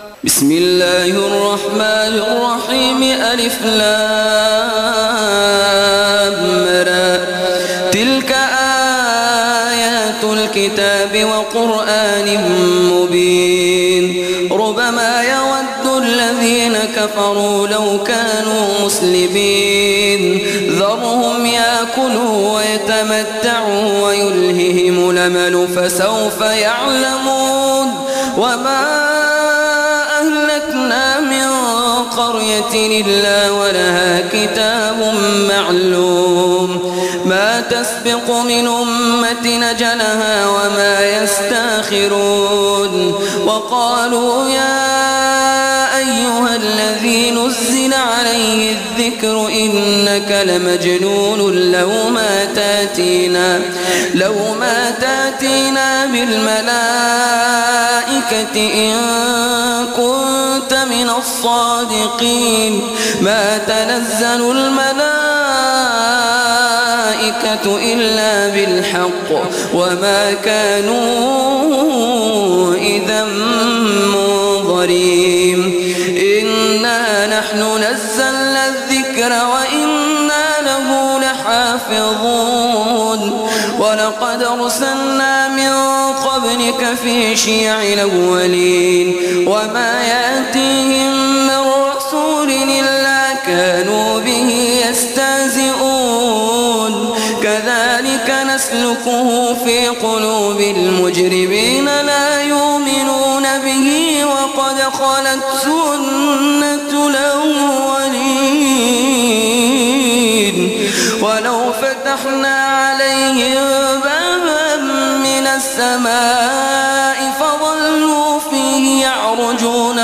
بسم الله الرحمن الرحيم. ألف لام را. تلك آيات الكتاب وقرآن مبين. ربما يود الذين كفروا لو كانوا مسلمين. ذرهم يأكلوا ويتمتعوا ويلههم الأمل فسوف يعلمون. وما أهلكنا من قرية إلا ولها كتاب معلوم. ما تسبق من أمة أجلها وما يستأخرون. وقالوا يا أيها الذي نزل عليه الذكر إنك لمجنون لو ما تاتينا بالملائكة إن كنت من الصادقين. ما تنزل الملائكة إلا بالحق وما كانوا إذا منظرين. إنا نحن نزلنا الذكر وإنا له لحافظون. ولقد أرسلنا من قبلك في شيع الأولين وما يأتيهم من رسول إلا كانوا به يستهزئون. كذلك نسلكه في قلوب المجرمين لا يؤمنون به وقد خلت سنة الأولين. ولو فتحنا عليهم بابا من السماء فظلوا فيه يعرجون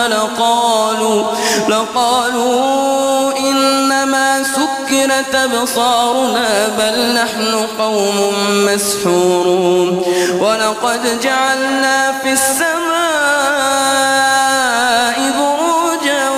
لقالوا إنما سكرت أبصارنا بل نحن قوم مسحورون. ولقد جعلنا في السماء بروجا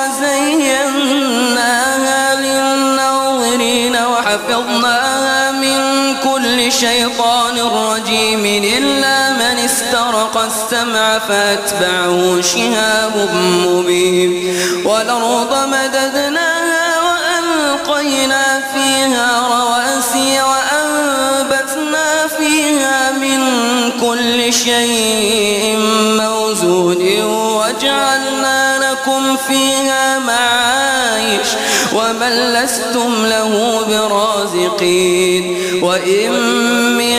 وزيناها للناظرين وحفظناها من كل شيطان رجيم إلا من استرق السمع فأتبعه شهاب مبين. والأرض مددناها وألقينا فيها رواسي وأنبتنا فيها من كل شيء موزون وجعلنا لكم فيها معايش ومن لستم له برازقين. وإن من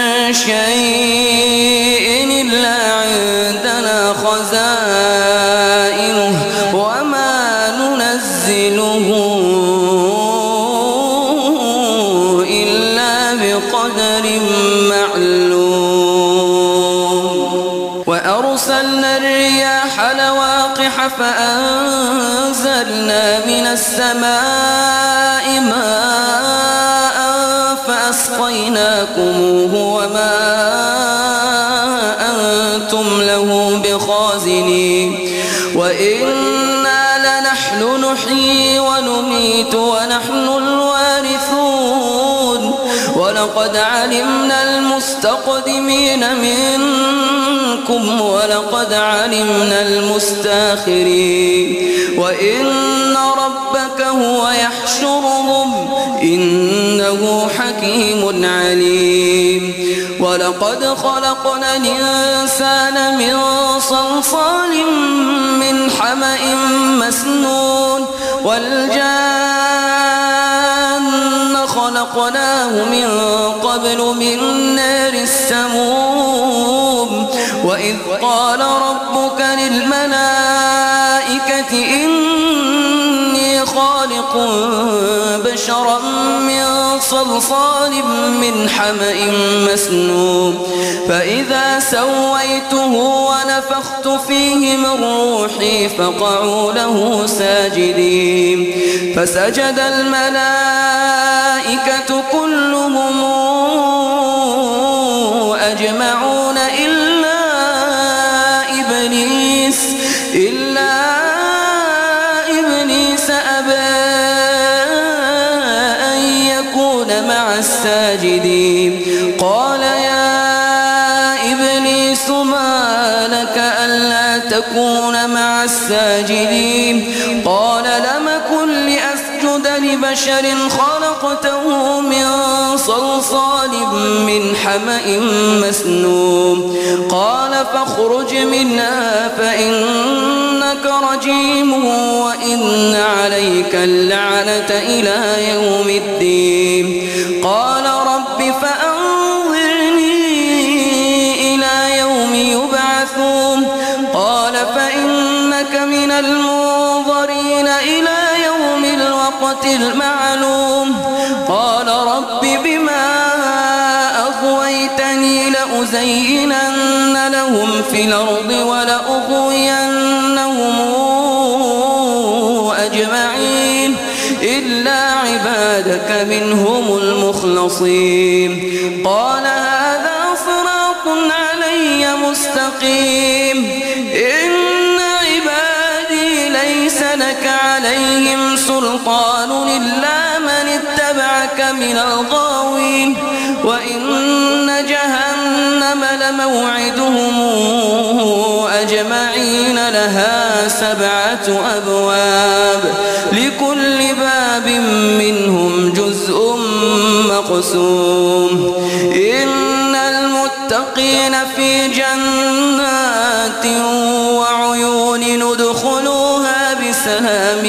شيء إلا عندنا خزائنه وما ننزله إلا بقدر معلوم. وأرسلنا الرياح لواقح فأنزلنا من السماء ماء فأسقيناكموه وما أنتم له بخازنين. وإنا لنحن نحيي ونميت ونحن الوارثون. ولقد علمنا المستقدمين منكم ولقد علمنا المستاخرين. وإن ربك هو يحشرهم إنه حكيم عليم. ولقد خلقنا الإنسان من صلصال من حمأ مسنون. والجان خلقناه من قبل من نار السموم. وإذ قال ربك للملائكة إني خالق بشرا من صلصال من حمأ مسنون. فإذا سويته ونفخت فيه من روحي فقعوا له ساجدين. فسجد الملائكة كلهم أجمعون إلا إبليس أبى أن يكون مع الساجدين. قال يا إبليس ما لك ألا تكون مع مع الساجدين قال لم كن لأسجد لبشر خلقته من صلصال من حمأ مسنون قال فاخرج منها فإنك رجيم وإن عليك اللعنة إلى يوم الدين قال رب فأنظرني إلى يوم يبعثون قال فإنك من المنظرين إلى يوم الوقت المعلوم قال رب بما أغويتني لأزينن لهم في الأرض ولأغوينهم أجمعين إلا عبادك منهم المخلصين قال هذا صراط علي مستقيم إن عبادي ليس لك عليهم سلطان إلا من اتبعك من الغاوين وإن جهنم لموعدهم أجمعين لها 7 أبواب لكل باب منهم جزء مقسوم إن المتقين في جنات وعيون ندخلوها بسلام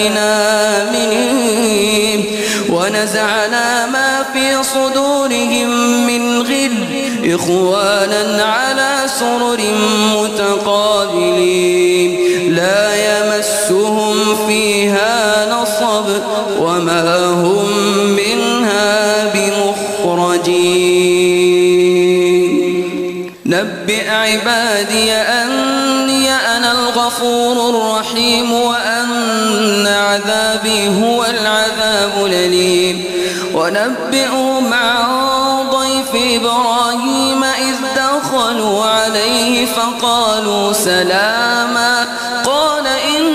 آمنين ونزعنا ما في صدورهم من غل إخوانا على سرر متقابلين لا يمسهم فيها نصب وما هم منها بمخرجين نبئ عبادي أني أنا الغفور الرحيم وأن عذابي هو العذاب الأليم ونبئهم عن ضيف إبراهيم إذ دخلوا عليه فقالوا سلاما قال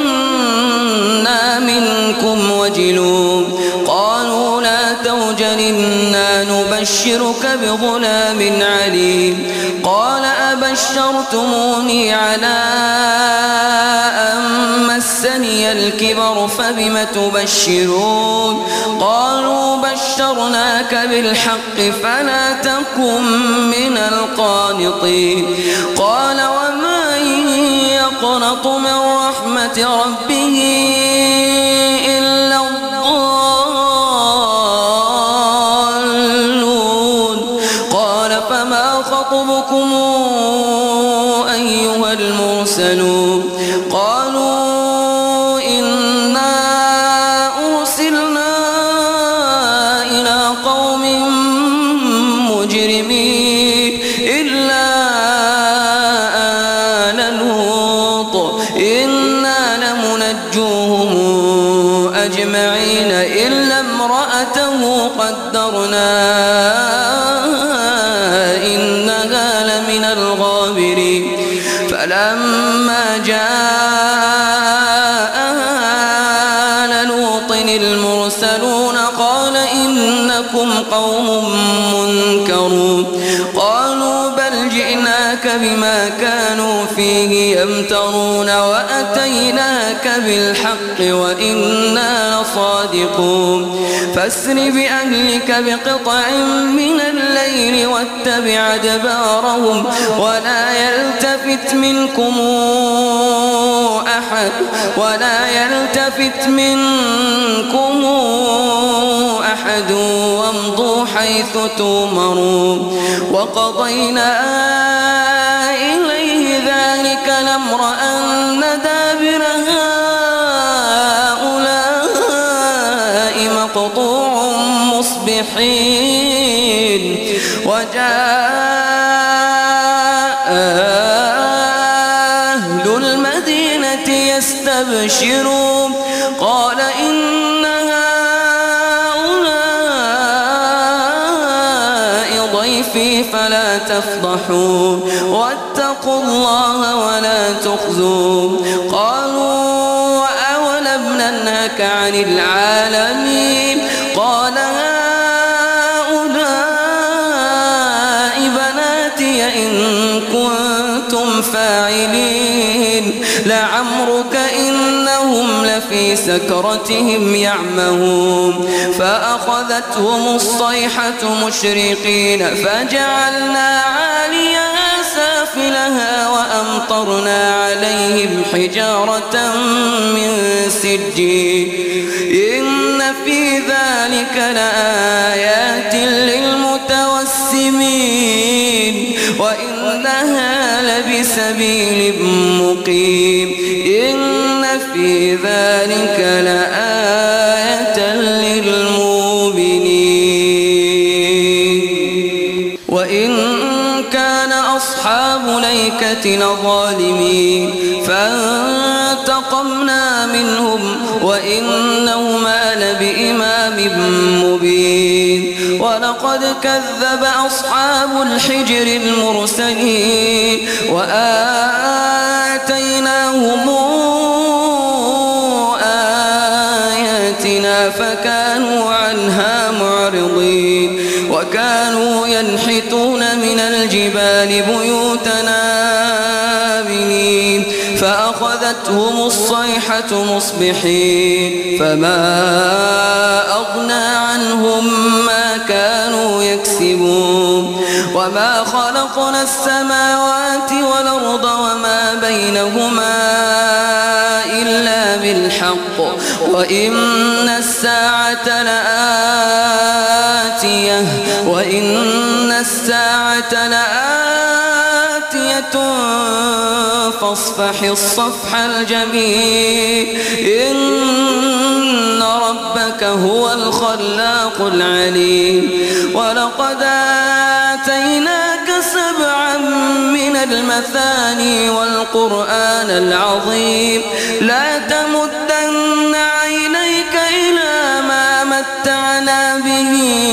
إنا منكم وجلون قالوا لا توجل إنا نبشرك بغلام عليم قال أبشرتموني على أن مسني الكبر فبم تبشرون قالوا بشرناك بالحق فلا تكن من القانطين قال ومن يقنط من رحمة ربه إلا الضالون قال فما خطبكم أيها المرسلون قالوا إنا أرسلنا إلى قوم مجرمين إلا آل لوط إنا لمنجوهم أجمعين إلا امرأته قدرنا إنها لمن الغابرين فلما جاء آل لوط المرسلون قال إنكم قوم منكرون قالوا بل جئناك بما كانوا فيه يمترون وأتيناك بالحق وإنا لصادقون فاسر بأهلك بقطع من الليل واتبع أدبارهم ولا يلتفت منكم أحد وامضوا حيث تؤمرون وقضينا إليه ذلك الأمر أن دابر هؤلاء مقطوع مصبحين وجاء أهل المدينة يستبشرون قال إن هؤلاء ضيفي فلا تفضحون واتقوا الله ولا تخزون قالوا أولم ننهك عن العالمين قال هؤلاء بناتي إن كنتم فاعلين لعمرك إنهم لفي سكرتهم يعمهون فأخذتهم الصيحة مشرقين فجعلنا عاليها سافلها وأمطرنا عليهم حجارة من سجيل إن في ذلك لآيات للمتوسمين وإنها لبسبيل مقيم إن في ذلك لآية للمؤمنين وإن كان أصحاب ليكة ظالمين فانتقمنا منهم وإنهما لبإمام مبين ولقد كذب أصحاب الحجر المرسلين وآتيناهم آياتنا فكانوا عنها معرضين وكانوا ينحتون من الجبال بيوتنا آمنين فأخذتهم الصيحة مصبحين فما أغنى عنهم ما كانوا يكسبون وما خلقنا السماوات والأرض وما بينهما إلا بالحق وإن الساعة لآتية فاصفح الصفح الجميل إن ربك هو الخلاق العليم ولقد آتيناك 7 من المثاني والقرآن العظيم لا تمدن عينيك إلى ما متعنا به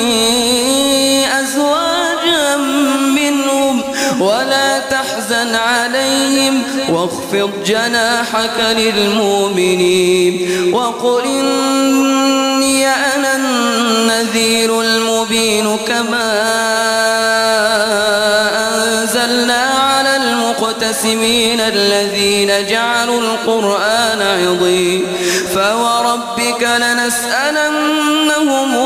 أزواجا منهم ولا تحزن عليهم واخفض جناحك للمؤمنين وقل إني أنا النذير المبين كما أنزلنا على المقتسمين الذين جعلوا القرآن عضين فوربك لنسألنهم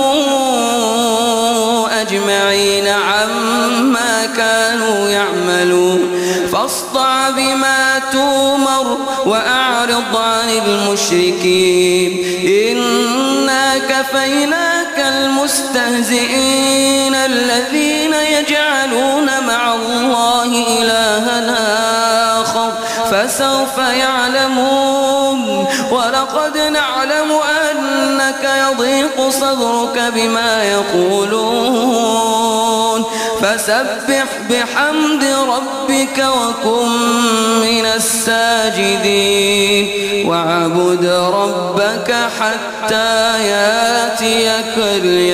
أجمعين عما كانوا يعملون فاصدع بما تؤمر وأعرض عن المشركين إنا كفيناك المستهزئين الذين يجعلون مع الله إلها آخر فسوف يعلمون ولقد نعلم أنك يضيق صدرك بما يقولون فسبح بحمد ربك وكن من الساجدين واعبد ربك حتى ياتيك اليقين.